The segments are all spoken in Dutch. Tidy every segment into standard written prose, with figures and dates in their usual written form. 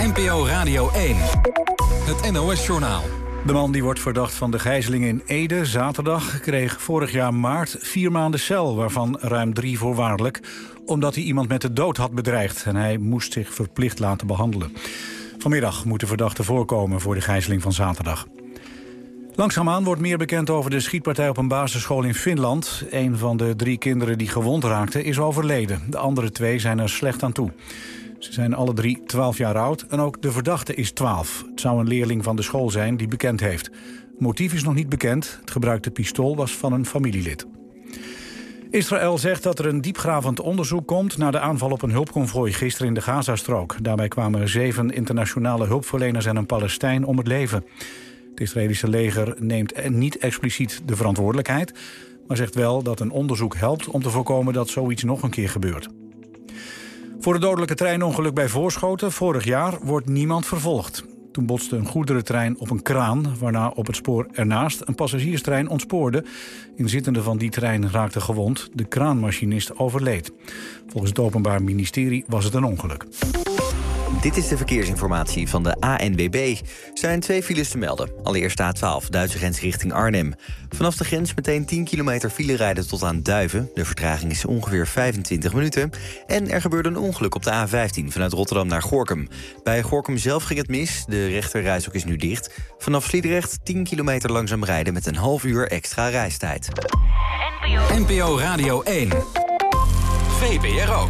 NPO Radio 1. Het NOS-journaal. De man die wordt verdacht van de gijzeling in Ede zaterdag kreeg vorig jaar maart 4 maanden cel, waarvan ruim 3 voorwaardelijk, omdat hij iemand met de dood had bedreigd en hij moest zich verplicht laten behandelen. Vanmiddag moet de verdachte voorkomen voor de gijzeling van zaterdag. Langzaamaan wordt meer bekend over de schietpartij op een basisschool in Finland. Een van de 3 kinderen die gewond raakten is overleden. De andere 2 zijn er slecht aan toe. Ze zijn alle 3 12 jaar oud en ook de verdachte is 12. Het zou een leerling van de school zijn die bekend heeft. Het motief is nog niet bekend. Het gebruikte pistool was van een familielid. Israël zegt dat er een diepgravend onderzoek komt naar de aanval op een hulpconvooi gisteren in de Gazastrook. Daarbij kwamen 7 internationale hulpverleners en een Palestijn om het leven. Het Israëlische leger neemt niet expliciet de verantwoordelijkheid, maar zegt wel dat een onderzoek helpt om te voorkomen dat zoiets nog een keer gebeurt. Voor het dodelijke treinongeluk bij Voorschoten vorig jaar wordt niemand vervolgd. Toen botste een goederentrein op een kraan, waarna op het spoor ernaast een passagierstrein ontspoorde. Inzittenden van die trein raakten gewond. De kraanmachinist overleed. Volgens het Openbaar Ministerie was het een ongeluk. Dit is de verkeersinformatie van de ANWB. Er zijn 2 files te melden. Allereerst A12, Duitse grens richting Arnhem. Vanaf de grens meteen 10 kilometer file rijden tot aan Duiven. De vertraging is ongeveer 25 minuten. En er gebeurde een ongeluk op de A15 vanuit Rotterdam naar Gorinchem. Bij Gorinchem zelf ging het mis. De rechterrijstrook is nu dicht. Vanaf Sliedrecht 10 kilometer langzaam rijden met een half uur extra reistijd. NPO Radio 1. VPRO.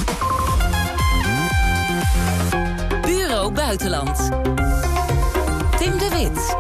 Bureau Buitenland. Tim de Wit.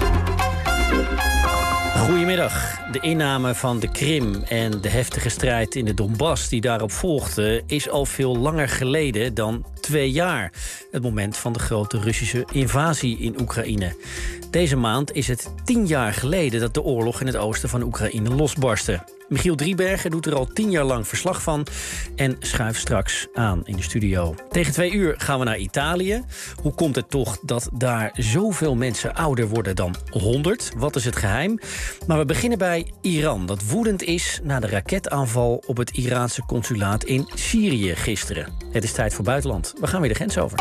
Goedemiddag. De inname van de Krim en de heftige strijd in de Donbass die daarop volgde is al veel langer geleden dan 2 jaar. Het moment van de grote Russische invasie in Oekraïne. Deze maand is het 10 jaar geleden dat de oorlog in het oosten van Oekraïne losbarstte. Michiel Driebergen doet er al 10 jaar lang verslag van en schuift straks aan in de studio. Tegen 2 uur gaan we naar Italië. Hoe komt het toch dat daar zoveel mensen ouder worden dan 100? Wat is het geheim? Maar we beginnen bij Iran, dat woedend is na de raketaanval op het Iraanse consulaat in Syrië gisteren. Het is tijd voor buitenland. We gaan weer de grens over.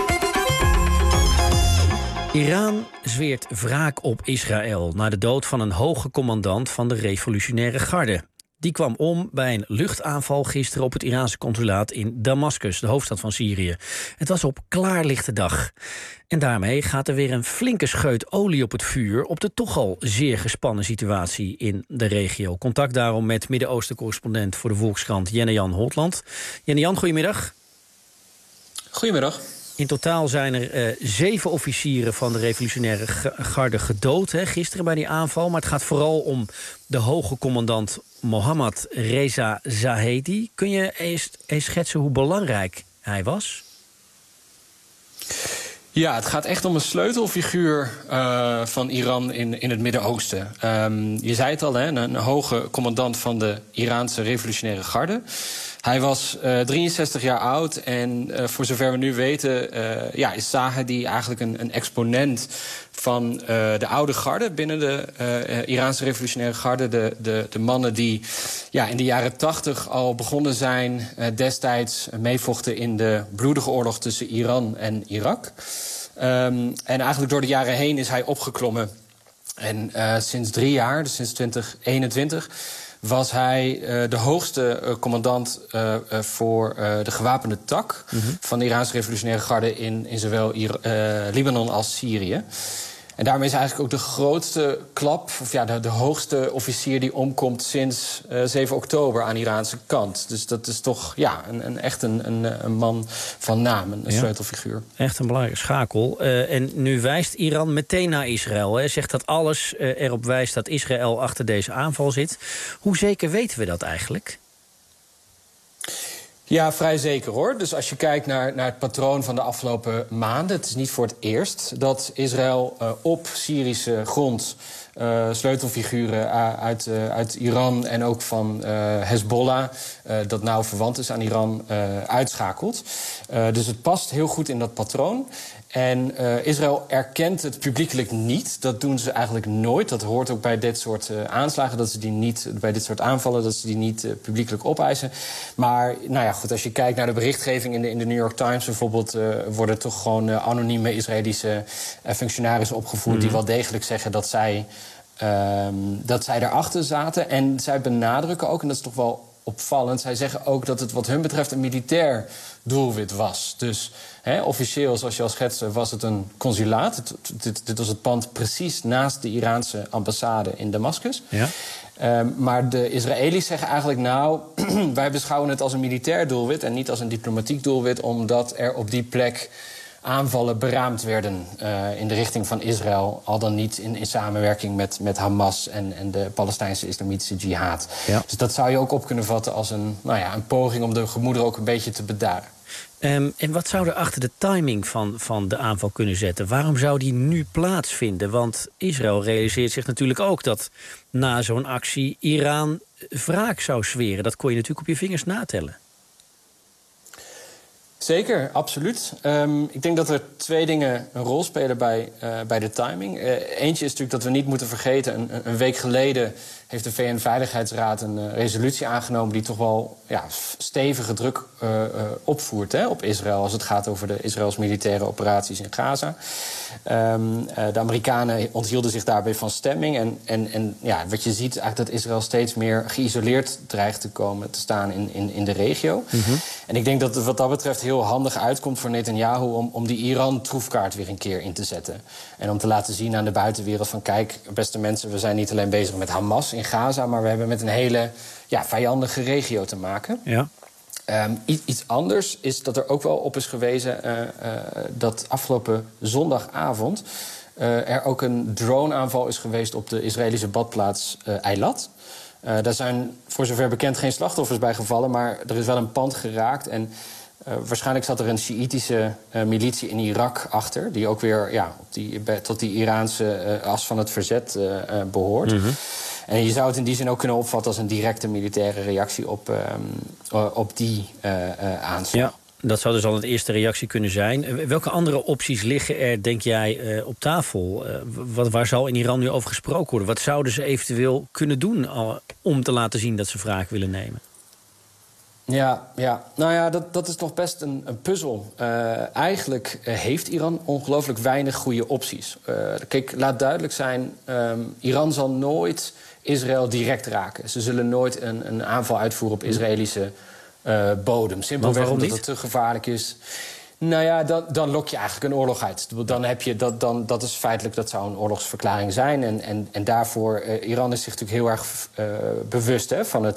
Iran zweert wraak op Israël na de dood van een hoge commandant van de revolutionaire garde. Die kwam om bij een luchtaanval gisteren op het Iraanse consulaat in Damascus, de hoofdstad van Syrië. Het was op klaarlichte dag. En daarmee gaat er weer een flinke scheut olie op het vuur op de toch al zeer gespannen situatie in de regio. Contact daarom met Midden-Oosten-correspondent voor de Volkskrant Jenna-Jan Holtland. Jenna-Jan, goedemiddag. Goedemiddag. In totaal zijn er 7 officieren van de revolutionaire garde gedood gisteren bij die aanval. Maar het gaat vooral om de hoge commandant Mohammad Reza Zahedi. Kun je eens schetsen hoe belangrijk hij was? Ja, het gaat echt om een sleutelfiguur van Iran in het Midden-Oosten. Je zei het al, hè, een hoge commandant van de Iraanse revolutionaire garde. Hij was 63 jaar oud en voor zover we nu weten is Zahedi eigenlijk een exponent van de oude garde binnen de Iraanse revolutionaire garde. De mannen die in de jaren 80 al begonnen zijn, destijds meevochten in de bloedige oorlog tussen Iran en Irak. En eigenlijk door de jaren heen is hij opgeklommen. En sinds 3 jaar, dus sinds 2021... was hij de hoogste commandant voor de gewapende tak van de Iraanse revolutionaire garde in zowel Libanon als Syrië. En daarmee is hij eigenlijk ook de grootste klap, of de hoogste officier die omkomt sinds 7 oktober aan de Iraanse kant. Dus dat is toch echt een man van naam, een sleutelfiguur. Echt een belangrijke schakel. En nu wijst Iran meteen naar Israël. Hè. Zegt dat alles erop wijst dat Israël achter deze aanval zit. Hoe zeker weten we dat eigenlijk? Ja, vrij zeker hoor. Dus als je kijkt naar het patroon van de afgelopen maanden... het is niet voor het eerst dat Israël op Syrische grond... sleutelfiguren uit Iran en ook van Hezbollah... dat nauw verwant is aan Iran, uitschakelt. Dus het past heel goed in dat patroon. En Israël erkent het publiekelijk niet. Dat doen ze eigenlijk nooit. Dat hoort ook bij dit soort aanslagen. Dat ze die niet, bij dit soort aanvallen, dat ze die niet publiekelijk opeisen. Maar goed, als je kijkt naar de berichtgeving in de New York Times bijvoorbeeld, worden toch gewoon anonieme Israëlische functionarissen opgevoerd die wel degelijk zeggen dat zij daarachter zaten. En zij benadrukken ook, en dat is toch wel opvallend, zij zeggen ook dat het wat hun betreft een militair doelwit was. Dus officieel, zoals je al schetste, was het een consulaat. Dit was het pand precies naast de Iraanse ambassade in Damascus. Ja. Maar de Israëli's zeggen eigenlijk, nou, wij beschouwen het als een militair doelwit en niet als een diplomatiek doelwit, omdat er op die plek aanvallen beraamd werden in de richting van Israël, al dan niet in samenwerking met Hamas en de Palestijnse Islamitische Jihad. Ja. Dus dat zou je ook op kunnen vatten als een poging om de gemoederen ook een beetje te bedaren. En wat zou er achter de timing van de aanval kunnen zetten? Waarom zou die nu plaatsvinden? Want Israël realiseert zich natuurlijk ook dat na zo'n actie Iran wraak zou zweren. Dat kon je natuurlijk op je vingers natellen. Zeker, absoluut. Ik denk dat er 2 dingen een rol spelen bij de timing. Eentje is natuurlijk dat we niet moeten vergeten, een week geleden heeft de VN-veiligheidsraad een resolutie aangenomen die toch wel stevige druk opvoert op Israël als het gaat over de Israëls militaire operaties in Gaza. De Amerikanen onthielden zich daarbij van stemming. En wat je ziet eigenlijk dat Israël steeds meer geïsoleerd dreigt te staan in de regio. Mm-hmm. En ik denk dat het wat dat betreft heel handig uitkomt voor Netanyahu om die Iran-troefkaart weer een keer in te zetten. En om te laten zien aan de buitenwereld van, kijk, beste mensen, we zijn niet alleen bezig met Hamas in Gaza, maar we hebben met een hele vijandige regio te maken. Ja. Iets anders is dat er ook wel op is gewezen dat afgelopen zondagavond er ook een droneaanval is geweest op de Israëlische badplaats Eilat. Daar zijn voor zover bekend geen slachtoffers bij gevallen, maar er is wel een pand geraakt. En waarschijnlijk zat er een Sjiïtische militie in Irak achter, die ook weer tot die Iraanse as van het verzet behoort. Mm-hmm. En je zou het in die zin ook kunnen opvatten als een directe militaire reactie op die aanslag. Ja, dat zou dus al een eerste reactie kunnen zijn. Welke andere opties liggen er, denk jij, op tafel? Waar zal in Iran nu over gesproken worden? Wat zouden ze eventueel kunnen doen om te laten zien dat ze wraak willen nemen? Ja. Nou ja, dat is nog best een puzzel. Eigenlijk heeft Iran ongelooflijk weinig goede opties. Kijk, laat duidelijk zijn, Iran zal nooit Israël direct raken. Ze zullen nooit een aanval uitvoeren op Israëlische bodem. Simpelweg omdat het te gevaarlijk is. Nou ja, dan lok je eigenlijk een oorlog uit. Dan heb je dat is feitelijk, dat zou een oorlogsverklaring zijn. En daarvoor, Iran is zich natuurlijk heel erg bewust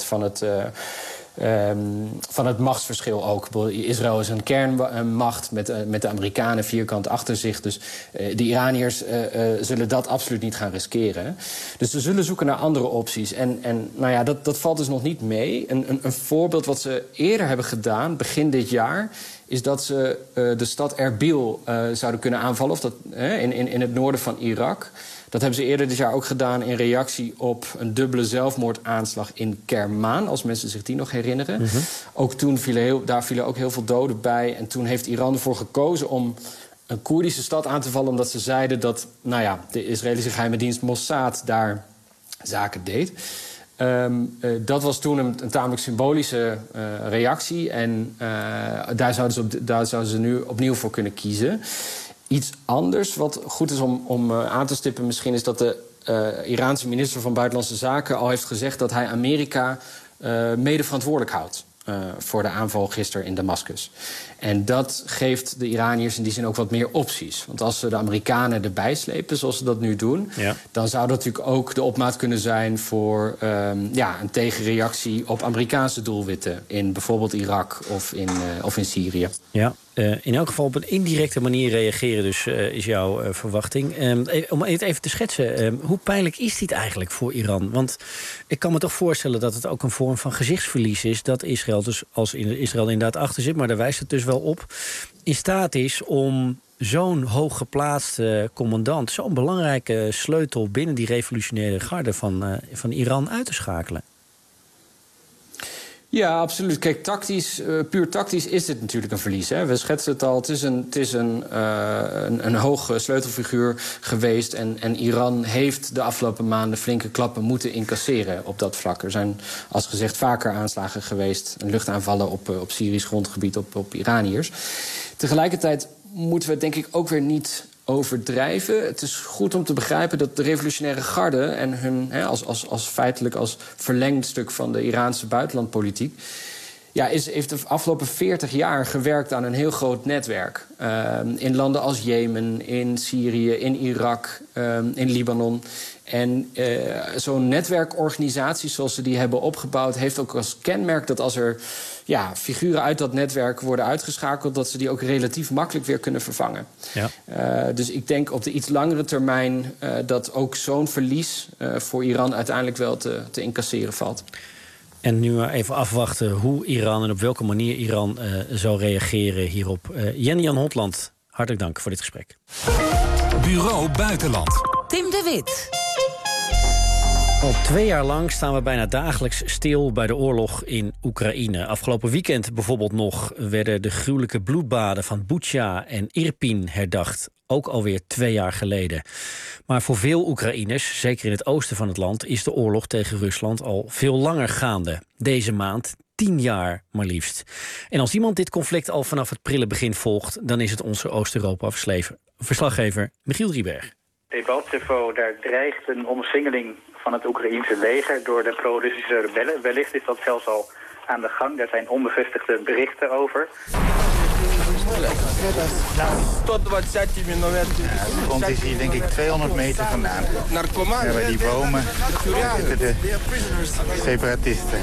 van het machtsverschil ook. Israël is een kernmacht met de Amerikanen vierkant achter zich. Dus de Iraniërs zullen dat absoluut niet gaan riskeren. Dus ze zullen zoeken naar andere opties. En dat valt dus nog niet mee. Een voorbeeld wat ze eerder hebben gedaan, begin dit jaar, is dat ze de stad Erbil zouden kunnen aanvallen. Of dat, in het noorden van Irak. Dat hebben ze eerder dit jaar ook gedaan in reactie op een dubbele zelfmoordaanslag in Kermaan, als mensen zich die nog herinneren. Mm-hmm. Ook toen vielen ook heel veel doden bij. En toen heeft Iran ervoor gekozen om een Koerdische stad aan te vallen, omdat ze zeiden dat de Israëlische geheime dienst Mossad daar zaken deed. Dat was toen een tamelijk symbolische reactie. En daar zouden ze nu opnieuw voor kunnen kiezen. Iets anders wat goed is om aan te stippen misschien, is dat de Iraanse minister van Buitenlandse Zaken al heeft gezegd dat hij Amerika mede verantwoordelijk houdt voor de aanval gisteren in Damascus. En dat geeft de Iraniërs in die zin ook wat meer opties. Want als ze de Amerikanen erbij slepen, zoals ze dat nu doen, dan zou dat natuurlijk ook de opmaat kunnen zijn voor een tegenreactie op Amerikaanse doelwitten in bijvoorbeeld Irak of in Syrië. Ja. In elk geval op een indirecte manier reageren dus is jouw verwachting. Om het even te schetsen, hoe pijnlijk is dit eigenlijk voor Iran? Want ik kan me toch voorstellen dat het ook een vorm van gezichtsverlies is, dat Israël, dus als Israël inderdaad achter zit, maar daar wijst het dus wel op, in staat is om zo'n hooggeplaatste commandant, zo'n belangrijke sleutel binnen die revolutionaire garde van Iran uit te schakelen. Ja, absoluut. Kijk, puur tactisch is dit natuurlijk een verlies. Hè. We schetsen het al, het is een hoog sleutelfiguur geweest. En Iran heeft de afgelopen maanden flinke klappen moeten incasseren op dat vlak. Er zijn, als gezegd, vaker aanslagen geweest. Luchtaanvallen op Syrisch grondgebied, op Iraniërs. Tegelijkertijd moeten we het denk ik ook weer niet overdrijven. Het is goed om te begrijpen dat de revolutionaire garde en hun als feitelijk als verlengd stuk van de Iraanse buitenlandpolitiek heeft de afgelopen 40 jaar gewerkt aan een heel groot netwerk. In landen als Jemen, in Syrië, in Irak, in Libanon. En zo'n netwerkorganisatie zoals ze die hebben opgebouwd heeft ook als kenmerk dat als er figuren uit dat netwerk worden uitgeschakeld, dat ze die ook relatief makkelijk weer kunnen vervangen. Ja. Dus ik denk op de iets langere termijn dat ook zo'n verlies voor Iran uiteindelijk wel te incasseren valt. En nu maar even afwachten hoe Iran en op welke manier Iran zou reageren hierop. Jenny-Jan Hotland, hartelijk dank voor dit gesprek. Bureau Buitenland. Tim de Wit. Al 2 jaar lang staan we bijna dagelijks stil bij de oorlog in Oekraïne. Afgelopen weekend bijvoorbeeld nog werden de gruwelijke bloedbaden van Bucha en Irpin herdacht. Ook alweer 2 jaar geleden. Maar voor veel Oekraïners, zeker in het oosten van het land, is de oorlog tegen Rusland al veel langer gaande. Deze maand 10 jaar maar liefst. En als iemand dit conflict al vanaf het prille begin volgt, dan is het onze Oost-Europa-verslaggever Michiel Drieberg. Debatniveau, daar dreigt een omsingeling van het Oekraïense leger door de pro-Russische rebellen. Wellicht is dat zelfs al aan de gang. Daar zijn onbevestigde berichten over. De front is hier denk ik 200 meter vandaan. Ja, bij die bomen zitten de separatisten.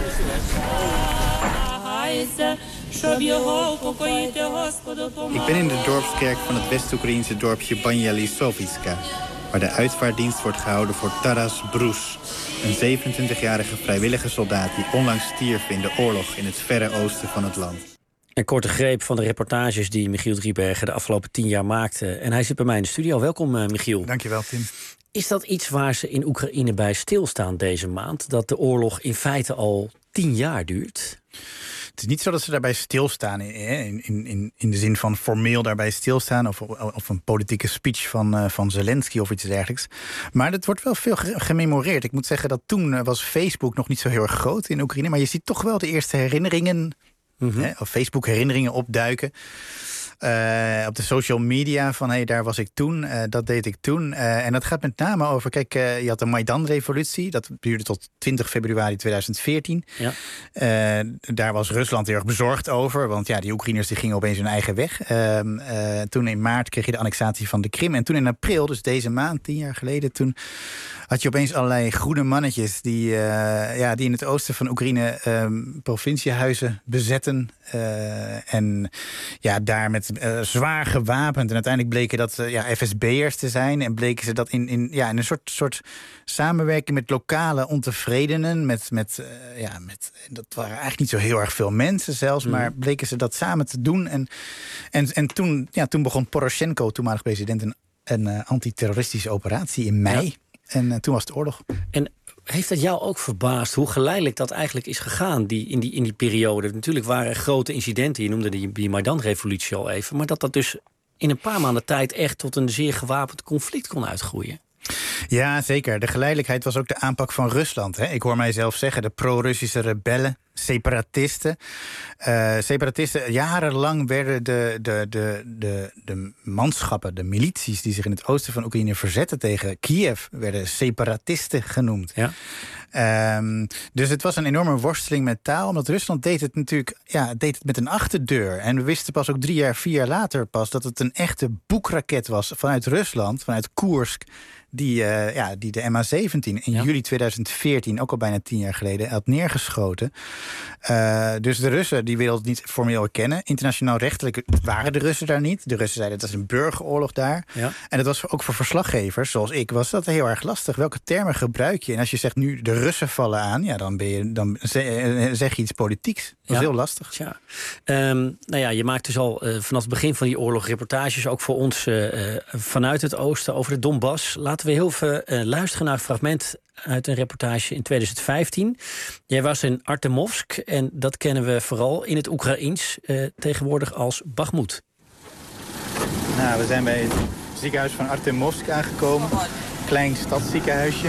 Ik ben in de dorpskerk van het West-Oekraïense dorpje Banja Lisovitska, waar de uitvaarddienst wordt gehouden voor Taras Brus, een 27-jarige vrijwillige soldaat die onlangs stierf in de oorlog in het verre oosten van het land. Een korte greep van de reportages die Michiel Driebergen de afgelopen 10 jaar maakte. En hij zit bij mij in de studio. Welkom, Michiel. Dankjewel, Tim. Is dat iets waar ze in Oekraïne bij stilstaan deze maand? Dat de oorlog in feite al 10 jaar duurt? Het is niet zo dat ze daarbij stilstaan, in de zin van formeel daarbij stilstaan, of een politieke speech van Zelensky of iets dergelijks. Maar het wordt wel veel gememoreerd. Ik moet zeggen dat toen was Facebook nog niet zo heel erg groot in Oekraïne, maar je ziet toch wel de eerste herinneringen, of Facebook herinneringen opduiken. Op de social media van daar was ik toen, dat deed ik toen. En dat gaat met name over, kijk, je had de Maidan-revolutie. Dat duurde tot 20 februari 2014. Ja. Daar was Rusland heel erg bezorgd over. Want die Oekraïners die gingen opeens hun eigen weg. Toen in maart kreeg je de annexatie van de Krim. En toen in april, dus deze maand, 10 jaar geleden, toen had je opeens allerlei groene mannetjes die in het oosten van Oekraïne provinciehuizen bezetten. En daar met zwaar gewapend. En uiteindelijk bleken dat FSB'ers te zijn. En bleken ze dat in een soort samenwerking met lokale ontevredenen. Dat waren eigenlijk niet zo heel erg veel mensen zelfs. Maar bleken ze dat samen te doen. En toen begon Poroshenko, toenmalig president, een antiterroristische operatie in mei. Ja. En toen was de oorlog. En heeft het jou ook verbaasd hoe geleidelijk dat eigenlijk is gegaan in die periode? Natuurlijk waren er grote incidenten, je noemde die Maidan-revolutie al even, maar dat dus in een paar maanden tijd echt tot een zeer gewapend conflict kon uitgroeien. Ja, zeker. De geleidelijkheid was ook de aanpak van Rusland. Hè. Ik hoor mijzelf zeggen, de pro-Russische rebellen, separatisten. Jarenlang werden de manschappen, de milities die zich in het oosten van Oekraïne verzetten tegen Kiev, werden separatisten genoemd. Ja. Dus het was een enorme worsteling met taal, omdat Rusland deed het natuurlijk met een achterdeur. En we wisten pas ook 4 jaar later pas dat het een echte boekraket was vanuit Rusland, vanuit Koersk, die de MH17 in juli 2014, ook al bijna 10 jaar geleden, had neergeschoten. Dus de Russen die wilden het niet formeel erkennen. Internationaal rechtelijk waren de Russen daar niet. De Russen zeiden dat is een burgeroorlog daar. Ja. En dat was ook voor verslaggevers, zoals ik, was dat heel erg lastig. Welke termen gebruik je? En als je zegt nu de Russen vallen aan, dan zeg je iets politieks. Dat is heel lastig. Ja. Je maakt dus al vanaf het begin van die oorlog reportages, ook voor ons vanuit het oosten over de Donbass. Laten we heel even luisteren naar een fragment uit een reportage in 2015. Jij was in Artemov, Artemovsk. En dat kennen we vooral in het Oekraïens tegenwoordig als Bakhmut. Nou, we zijn bij het ziekenhuis van Artemovsk aangekomen. Klein stadsziekenhuisje.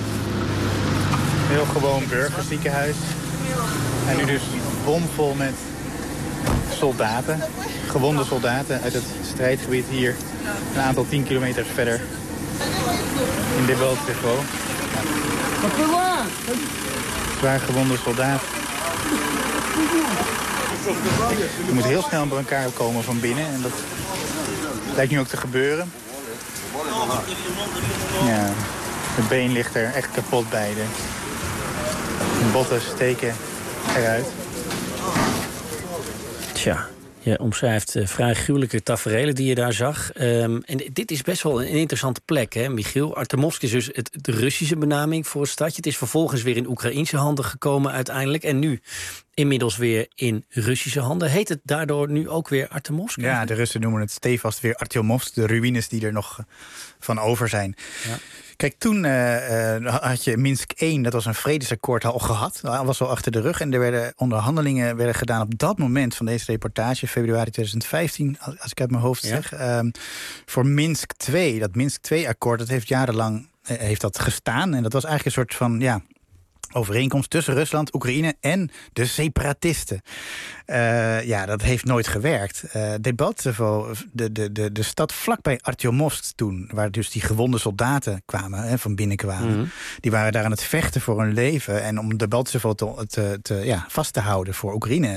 Heel gewoon burgerziekenhuis. En nu dus bomvol met soldaten. Gewonde soldaten uit het strijdgebied hier. Een aantal 10 kilometer verder. In Debaltsevo. Zwaar gewonde soldaten. Je moet heel snel bij elkaar komen van binnen. En dat lijkt nu ook te gebeuren. Ja, het been ligt er echt kapot bij. De botten steken eruit. Tja, je omschrijft vrij gruwelijke taferelen die je daar zag. En dit is best wel een interessante plek, hè, Michiel? Artemovsk is dus de Russische benaming voor het stadje. Het is vervolgens weer in Oekraïense handen gekomen uiteindelijk. En nu inmiddels weer in Russische handen. Heet het daardoor nu ook weer Artemovsk? Ja, de Russen noemen het stevast weer Artyomovsk. De ruïnes die er nog van over zijn. Ja. Kijk, toen had je Minsk 1, dat was een vredesakkoord al gehad. Dat was al achter de rug. En er werden onderhandelingen gedaan op dat moment van deze reportage, februari 2015, als ik uit mijn hoofd zeg. Voor Minsk 2. Dat Minsk 2-akkoord, dat heeft jarenlang heeft dat gestaan. En dat was eigenlijk een soort van overeenkomst tussen Rusland, Oekraïne en de separatisten. Dat heeft nooit gewerkt. Debaltsevo, de stad vlakbij Artyomovsk toen, waar dus die gewonde soldaten kwamen, van binnen kwamen. Die waren daar aan het vechten voor hun leven. En om Debaltsevo vast te houden voor Oekraïne.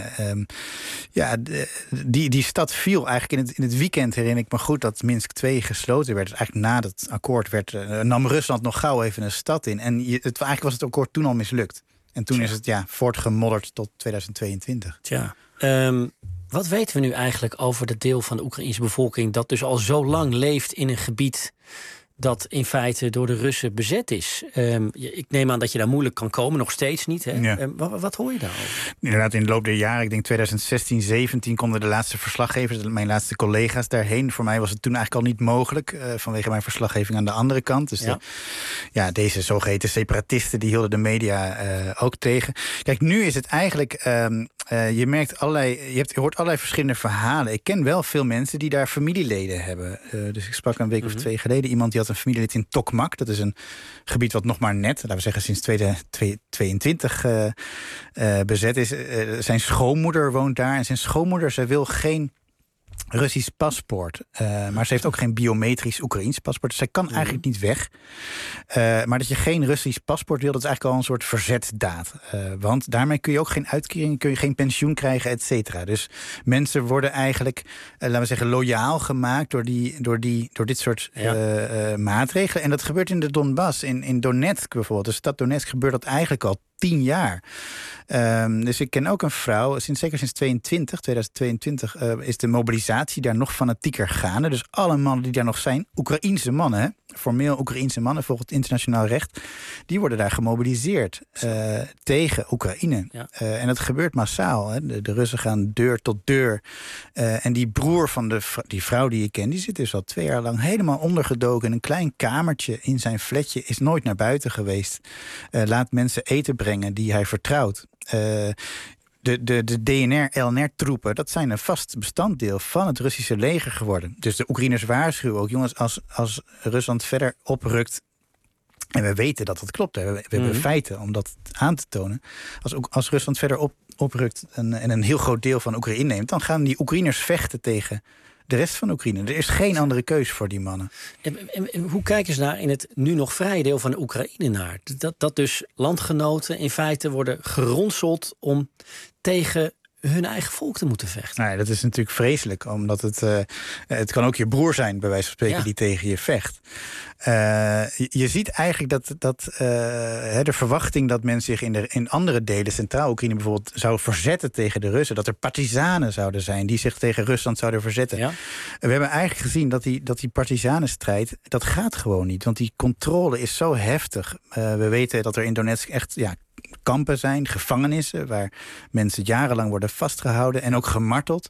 Die stad viel eigenlijk in het weekend, herinner ik me goed, dat Minsk 2 gesloten werd. Dus eigenlijk na dat akkoord nam Rusland nog gauw even een stad in. En eigenlijk was het akkoord toen al mislukt. En toen is het voortgemodderd tot 2022. Tja. Wat weten we nu eigenlijk over het deel van de Oekraïnse bevolking dat dus al zo lang leeft in een gebied dat in feite door de Russen bezet is? Ik neem aan dat je daar moeilijk kan komen, nog steeds niet. Hè? Ja. Wat hoor je daarover? Inderdaad, in de loop der jaren, ik denk 2016, 17 konden de laatste verslaggevers, mijn laatste collega's daarheen. Voor mij was het toen eigenlijk al niet mogelijk, vanwege mijn verslaggeving aan de andere kant. Dus deze zogeheten separatisten, die hielden de media ook tegen. Kijk, nu is het eigenlijk, je hoort allerlei verschillende verhalen. Ik ken wel veel mensen die daar familieleden hebben. Dus ik sprak een week of 2 geleden iemand die had een familielid in Tokmak. Dat is een gebied wat nog maar net, laten we zeggen sinds 2022 bezet is. Zijn schoonmoeder woont daar. En zijn schoonmoeder, zij wil geen Russisch paspoort. Maar ze heeft ook geen biometrisch Oekraïens paspoort. Dus zij kan eigenlijk niet weg. Maar dat je geen Russisch paspoort wil, dat is eigenlijk al een soort verzetdaad. Want daarmee kun je ook geen uitkering, kun je geen pensioen krijgen, et cetera. Dus mensen worden eigenlijk, laten we zeggen, loyaal gemaakt door dit soort maatregelen. En dat gebeurt in de Donbass, in Donetsk bijvoorbeeld. De stad Donetsk gebeurt dat eigenlijk al 10 jaar. Dus ik ken ook een vrouw, zeker sinds 2022 is de mobilisatie daar nog fanatieker gaande. Dus alle mannen die daar nog zijn, Oekraïense mannen, hè, formeel Oekraïense mannen volgens het internationaal recht, die worden daar gemobiliseerd tegen Oekraïne. Ja. En dat gebeurt massaal. Hè. De Russen gaan deur tot deur. En die broer van die vrouw die ik ken, die zit dus al 2 jaar lang helemaal ondergedoken in een klein kamertje in zijn flatje, is nooit naar buiten geweest. Laat mensen eten brengen die hij vertrouwt. De DNR-LNR-troepen, dat zijn een vast bestanddeel van het Russische leger geworden. Dus de Oekraïners waarschuwen ook, jongens, als Rusland verder oprukt, en we weten dat dat klopt, we hebben feiten om dat aan te tonen. Als Rusland verder oprukt en een heel groot deel van Oekraïne neemt, dan gaan die Oekraïners vechten tegen de rest van Oekraïne. Er is geen andere keus voor die mannen. En hoe kijken ze daar in het nu nog vrije deel van de Oekraïne naar? Dat dus landgenoten in feite worden geronseld om tegen hun eigen volk te moeten vechten. Nou ja, dat is natuurlijk vreselijk, omdat het kan ook je broer zijn, bij wijze van spreken, die tegen je vecht. Je ziet eigenlijk dat de verwachting dat men zich in andere delen, Centraal-Oekraïne bijvoorbeeld, zou verzetten tegen de Russen, dat er partisanen zouden zijn die zich tegen Rusland zouden verzetten. Ja? We hebben eigenlijk gezien dat die partisanenstrijd, dat gaat gewoon niet, want die controle is zo heftig. We weten dat er in Donetsk echt kampen zijn, gevangenissen, waar mensen jarenlang worden vastgehouden en ook gemarteld.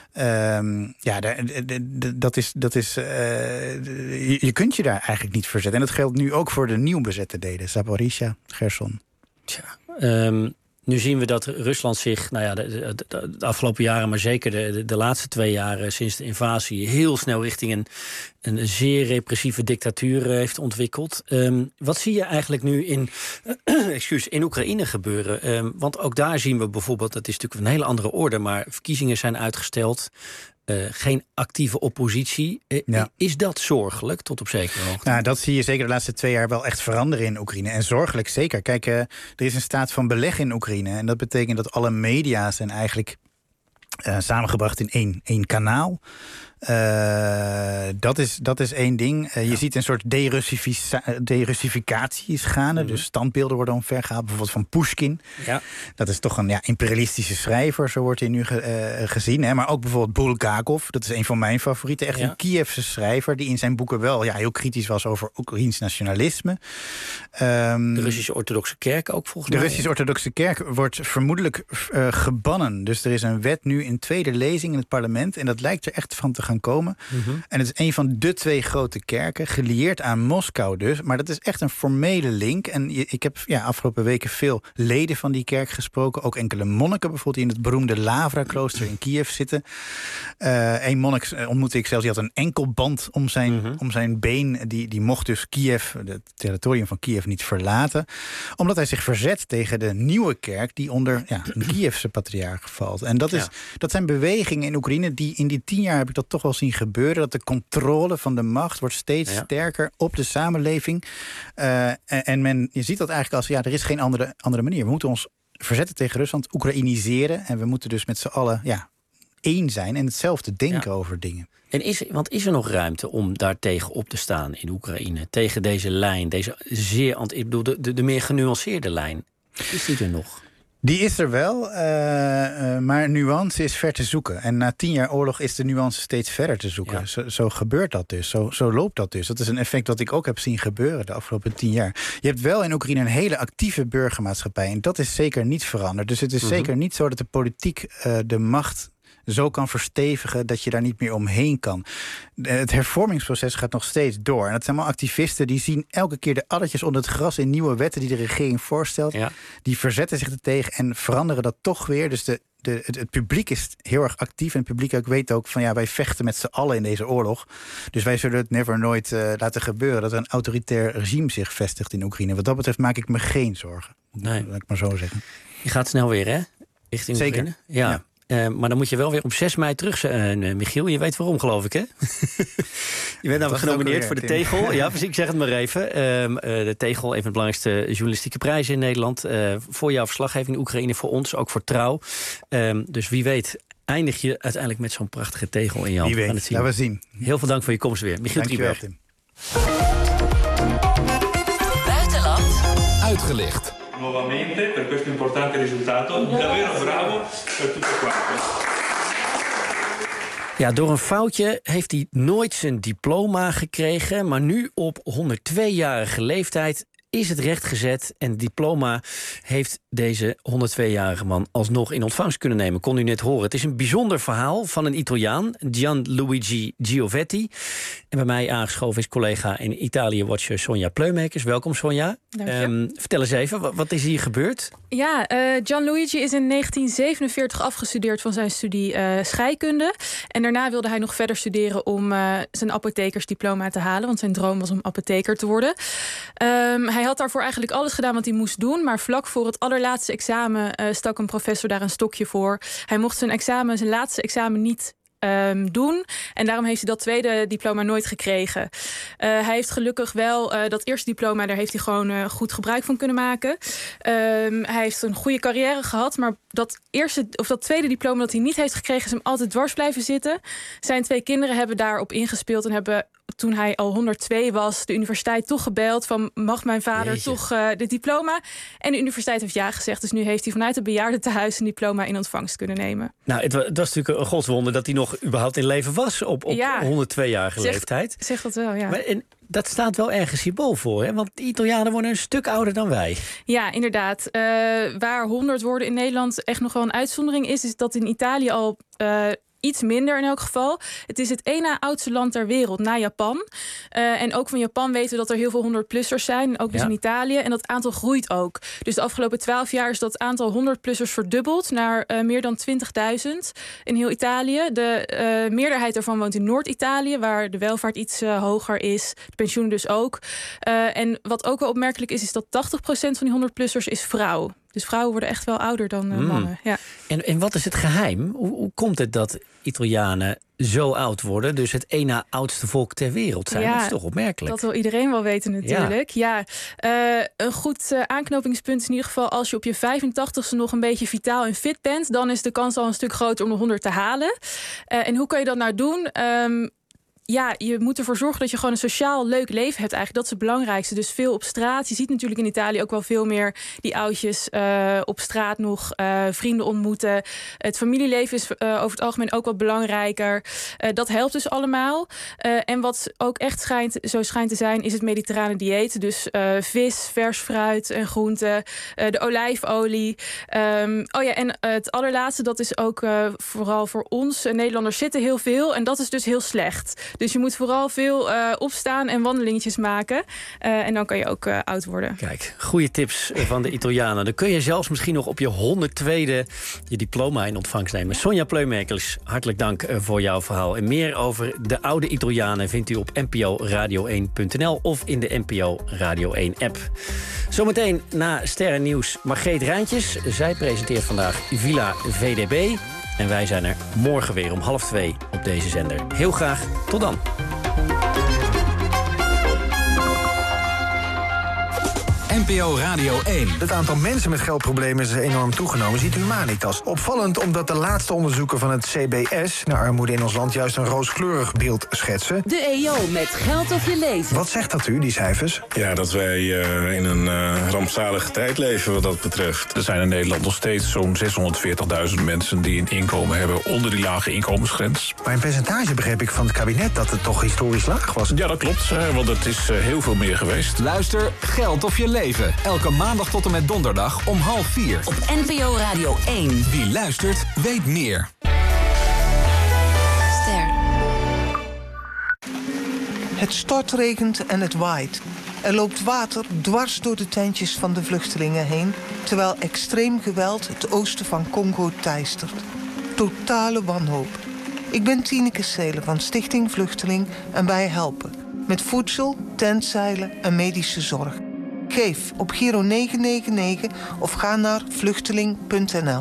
Je kunt je daar eigenlijk niet verzetten. En dat geldt nu ook voor de nieuw bezette delen, Zaporizhzhia, Gerson. Tja, Nu zien we dat Rusland zich de afgelopen jaren, maar zeker de laatste 2 jaar sinds de invasie, heel snel richting een zeer repressieve dictatuur heeft ontwikkeld. Wat zie je eigenlijk nu in Oekraïne gebeuren? Want ook daar zien we bijvoorbeeld, dat is natuurlijk een hele andere orde, maar verkiezingen zijn uitgesteld. Geen actieve oppositie. Is dat zorgelijk tot op zekere hoogte? Nou, dat zie je zeker de laatste 2 jaar wel echt veranderen in Oekraïne. En zorgelijk zeker. Kijk, er is een staat van beleg in Oekraïne. En dat betekent dat alle media zijn eigenlijk samengebracht in één kanaal. Dat is één ding. Je ziet een soort derussificatie gaande. Dus standbeelden worden omvergehaald. Bijvoorbeeld van Pushkin. Ja. Dat is toch een imperialistische schrijver. Zo wordt hij nu gezien. Hè. Maar ook bijvoorbeeld Bulgakov. Dat is een van mijn favorieten. Echt een Kievse schrijver. Die in zijn boeken wel heel kritisch was over Oekraïns nationalisme. De Russische orthodoxe kerk ook volgens mij. De Russische orthodoxe kerk wordt vermoedelijk gebannen. Dus er is een wet nu in tweede lezing in het parlement. En dat lijkt er echt van te gaan komen. Mm-hmm. En het is een van de 2 grote kerken, gelieerd aan Moskou dus. Maar dat is echt een formele link. En ik heb afgelopen weken veel leden van die kerk gesproken. Ook enkele monniken bijvoorbeeld die in het beroemde Lavra-klooster in Kiev zitten. Een monnik ontmoette ik zelfs, die had een enkelband om zijn been. Die mocht dus Kiev, het territorium van Kiev, niet verlaten. Omdat hij zich verzet tegen de nieuwe kerk die onder een Kievse patriarch valt. En dat zijn bewegingen in Oekraïne die in die 10 jaar heb ik dat toch wel zien gebeuren. Dat de controle van de macht wordt steeds sterker op de samenleving. En je ziet dat eigenlijk als er is geen andere manier. We moeten ons verzetten tegen Rusland, Oekraïniseren. En we moeten dus met z'n allen één zijn en hetzelfde denken over dingen. En is er nog ruimte om daartegen op te staan in Oekraïne? Tegen deze lijn, deze zeer de meer genuanceerde lijn. Is die er nog? Die is er wel, maar nuance is ver te zoeken. En na 10 jaar oorlog is de nuance steeds verder te zoeken. Ja. Zo gebeurt dat dus, zo loopt dat dus. Dat is een effect dat ik ook heb zien gebeuren de afgelopen 10 jaar. Je hebt wel in Oekraïne een hele actieve burgermaatschappij. En dat is zeker niet veranderd. Dus het is zeker niet zo dat de politiek de macht zo kan verstevigen dat je daar niet meer omheen kan. Het hervormingsproces gaat nog steeds door. En dat zijn allemaal activisten die zien elke keer de addertjes onder het gras in nieuwe wetten die de regering voorstelt. Ja. Die verzetten zich ertegen en veranderen dat toch weer. Dus het publiek is heel erg actief. En het publiek ook weet ook van wij vechten met z'n allen in deze oorlog. Dus wij zullen het nooit laten gebeuren dat er een autoritair regime zich vestigt in Oekraïne. Wat dat betreft maak ik me geen zorgen. Nee. Laat ik maar zo zeggen. Je gaat snel weer, hè? Richting Zeker. Oekraïne? Ja. Maar dan moet je wel weer op 6 mei terug zijn, Michiel. Je weet waarom, geloof ik, hè? Je bent namelijk genomineerd voor de Tegel. Ja, precies, ik zeg het maar even. De Tegel, een van de belangrijkste journalistieke prijzen in Nederland. Voor jouw verslaggeving in Oekraïne, voor ons, ook voor Trouw. Dus wie weet eindig je uiteindelijk met zo'n prachtige tegel in je hand. Wie weet, laten we zien. Heel veel dank voor je komst weer. Michiel Driebergen. Buitenland. Uitgelicht. Nuovamente per questo importante risultato. Davvero bravo per tutto quanto. Ja, door een foutje heeft hij nooit zijn diploma gekregen, maar nu op 102-jarige leeftijd is het rechtgezet en het diploma heeft deze 102-jarige man alsnog in ontvangst kunnen nemen. Kon u net horen. Het is een bijzonder verhaal van een Italiaan, Gianluigi Giovetti. En bij mij aangeschoven is collega in Italië-watcher Sonja Pleumakers. Welkom, Sonja. Dank je. Vertel eens even, wat is hier gebeurd? Ja, Gianluigi is in 1947 afgestudeerd van zijn studie scheikunde. En daarna wilde hij nog verder studeren om zijn apothekersdiploma te halen. Want zijn droom was om apotheker te worden. Hij had daarvoor eigenlijk alles gedaan wat hij moest doen. Maar vlak voor het allerlaatste examen stak een professor daar een stokje voor. Hij mocht zijn laatste examen niet doen. En daarom heeft hij dat tweede diploma nooit gekregen. Hij heeft gelukkig wel dat eerste diploma, daar heeft hij gewoon goed gebruik van kunnen maken. Hij heeft een goede carrière gehad, maar dat tweede diploma dat hij niet heeft gekregen, is hem altijd dwars blijven zitten. Zijn 2 kinderen hebben daarop ingespeeld en hebben, toen hij al 102 was, de universiteit toch gebeld van mag mijn vader toch dit diploma? En de universiteit heeft ja gezegd. Dus nu heeft hij vanuit het bejaardentehuis een diploma in ontvangst kunnen nemen. Nou, het was natuurlijk een godswonder dat hij nog überhaupt in leven was op 102-jarige leeftijd. Zeg dat wel, ja. Maar, en dat staat wel ergens symbool voor, hè? Want de Italianen worden een stuk ouder dan wij. Ja, inderdaad. Waar 100 worden in Nederland echt nog wel een uitzondering is dat in Italië al iets minder in elk geval. Het is het één na oudste land ter wereld, na Japan. En ook van Japan weten we dat er heel veel 100-plussers zijn. Ook dus in Italië. En dat aantal groeit ook. Dus de afgelopen 12 jaar is dat aantal 100-plussers verdubbeld naar meer dan 20.000 in heel Italië. De meerderheid daarvan woont in Noord-Italië, waar de welvaart iets hoger is. De pensioenen dus ook. En wat ook wel opmerkelijk is dat 80% van die 100-plussers is vrouw. Dus vrouwen worden echt wel ouder dan mannen. Ja. En wat is het geheim? Hoe komt het dat Italianen zo oud worden? Dus het één na oudste volk ter wereld zijn. Dat is toch opmerkelijk? Dat wil iedereen wel weten natuurlijk. Ja. Een goed aanknopingspunt is in ieder geval... als je op je 85ste nog een beetje vitaal en fit bent... dan is de kans al een stuk groter om de 100 te halen. En hoe kan je dat nou doen? Je moet ervoor zorgen dat je gewoon een sociaal leuk leven hebt eigenlijk. Dat is het belangrijkste. Dus veel op straat. Je ziet natuurlijk in Italië ook wel veel meer die oudjes op straat nog vrienden ontmoeten. Het familieleven is over het algemeen ook wat belangrijker. Dat helpt dus allemaal. En wat ook echt schijnt te zijn, is het mediterrane dieet. Dus vis, vers fruit en groenten. De olijfolie. En het allerlaatste, dat is ook vooral voor ons. Nederlanders zitten heel veel. En dat is dus heel slecht. Dus je moet vooral veel opstaan en wandelingetjes maken. En dan kan je ook oud worden. Kijk, goede tips van de Italianen. Dan kun je zelfs misschien nog op je 102e je diploma in ontvangst nemen. Sonja Pleumerkels, hartelijk dank voor jouw verhaal. En meer over de oude Italianen vindt u op nporadio1.nl of in de NPO Radio 1-app. Zometeen na Sterrennieuws Margreet Rijntjes. Zij presenteert vandaag Villa VDB. En wij zijn er morgen weer om 1:30 op deze zender. Heel graag, tot dan. NPO Radio 1. Het aantal mensen met geldproblemen is enorm toegenomen, ziet Humanitas. Opvallend omdat de laatste onderzoeken van het CBS... naar armoede in ons land juist een rooskleurig beeld schetsen. De EO met Geld of je leven. Wat zegt dat u, die cijfers? Ja, dat wij in een rampzalige tijd leven wat dat betreft. Er zijn in Nederland nog steeds zo'n 640.000 mensen... die een inkomen hebben onder die lage inkomensgrens. Maar in percentage begreep ik van het kabinet dat het toch historisch laag was. Ja, dat klopt, want het is heel veel meer geweest. Luister Geld of je leven. Elke maandag tot en met donderdag om 3:30. Op NPO Radio 1. Wie luistert, weet meer. Ster. Het stortregent en het waait. Er loopt water dwars door de tentjes van de vluchtelingen heen... terwijl extreem geweld het oosten van Congo teistert. Totale wanhoop. Ik ben Tineke Seelen van Stichting Vluchteling en wij helpen. Met voedsel, tentzeilen en medische zorg. Geef op Giro 999 of ga naar vluchteling.nl.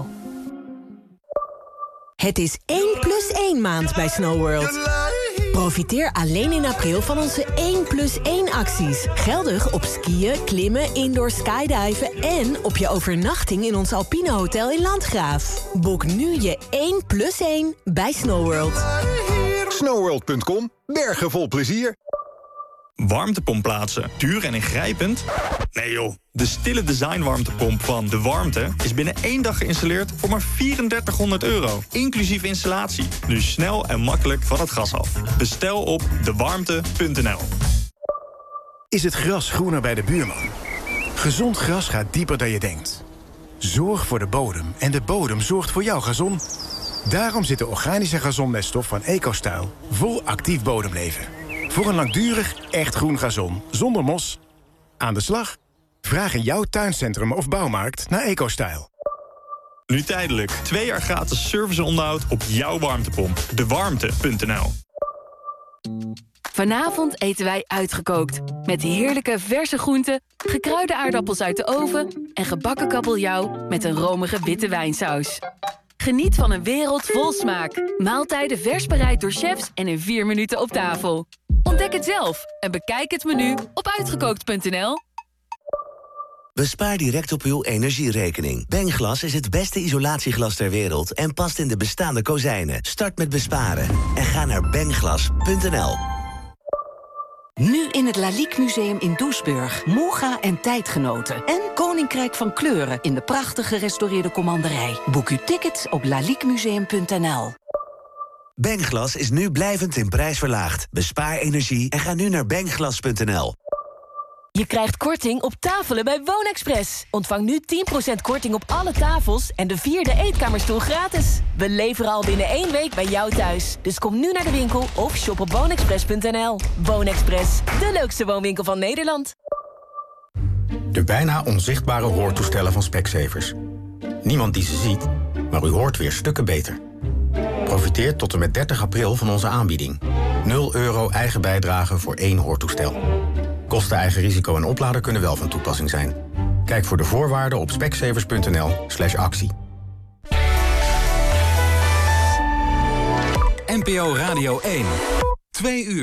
Het is 1+1 maand bij Snowworld. Profiteer alleen in april van onze 1+1 acties. Geldig op skiën, klimmen, indoor skydiven... en op je overnachting in ons Alpine Hotel in Landgraaf. Boek nu je 1+1 bij Snowworld. Snowworld.com. Bergen vol plezier. Warmtepomp plaatsen. Duur en ingrijpend? Nee joh. De stille design warmtepomp van De Warmte is binnen 1 dag geïnstalleerd voor maar €3400. Inclusief installatie. Nu snel en makkelijk van het gas af. Bestel op dewarmte.nl. Is het gras groener bij de buurman? Gezond gras gaat dieper dan je denkt. Zorg voor de bodem en de bodem zorgt voor jouw gazon. Daarom zit de organische gazonmeststof van EcoStyle vol actief bodemleven. Voor een langdurig, echt groen gazon, zonder mos. Aan de slag? Vraag in jouw tuincentrum of bouwmarkt naar EcoStyle. Nu tijdelijk 2 jaar gratis service en onderhoud op jouw warmtepomp. Dewarmte.nl. Vanavond eten wij uitgekookt. Met heerlijke verse groenten, gekruide aardappels uit de oven... en gebakken kabeljauw met een romige witte wijnsaus. Geniet van een wereld vol smaak. Maaltijden vers bereid door chefs en in 4 minuten op tafel. Ontdek het zelf en bekijk het menu op uitgekookt.nl. Bespaar direct op uw energierekening. Bengglas is het beste isolatieglas ter wereld en past in de bestaande kozijnen. Start met besparen en ga naar bengglas.nl. Nu in het Lalique Museum in Doesburg. Moga en tijdgenoten. En Koninkrijk van Kleuren in de prachtig gerestaureerde commanderij. Boek uw tickets op laliquemuseum.nl. Bengglas is nu blijvend in prijs verlaagd. Bespaar energie en ga nu naar bengglas.nl. Je krijgt korting op tafelen bij Woonexpress. Ontvang nu 10% korting op alle tafels en de 4e eetkamerstoel gratis. We leveren al binnen 1 week bij jou thuis. Dus kom nu naar de winkel of shop op woonexpress.nl. Woonexpress, de leukste woonwinkel van Nederland. De bijna onzichtbare hoortoestellen van Specsavers. Niemand die ze ziet, maar u hoort weer stukken beter. Profiteer tot en met 30 april van onze aanbieding. €0 eigen bijdrage voor 1 hoortoestel. Kosten, eigen risico en oplader kunnen wel van toepassing zijn. Kijk voor de voorwaarden op specsavers.nl/actie. NPO Radio 1. 2 uur.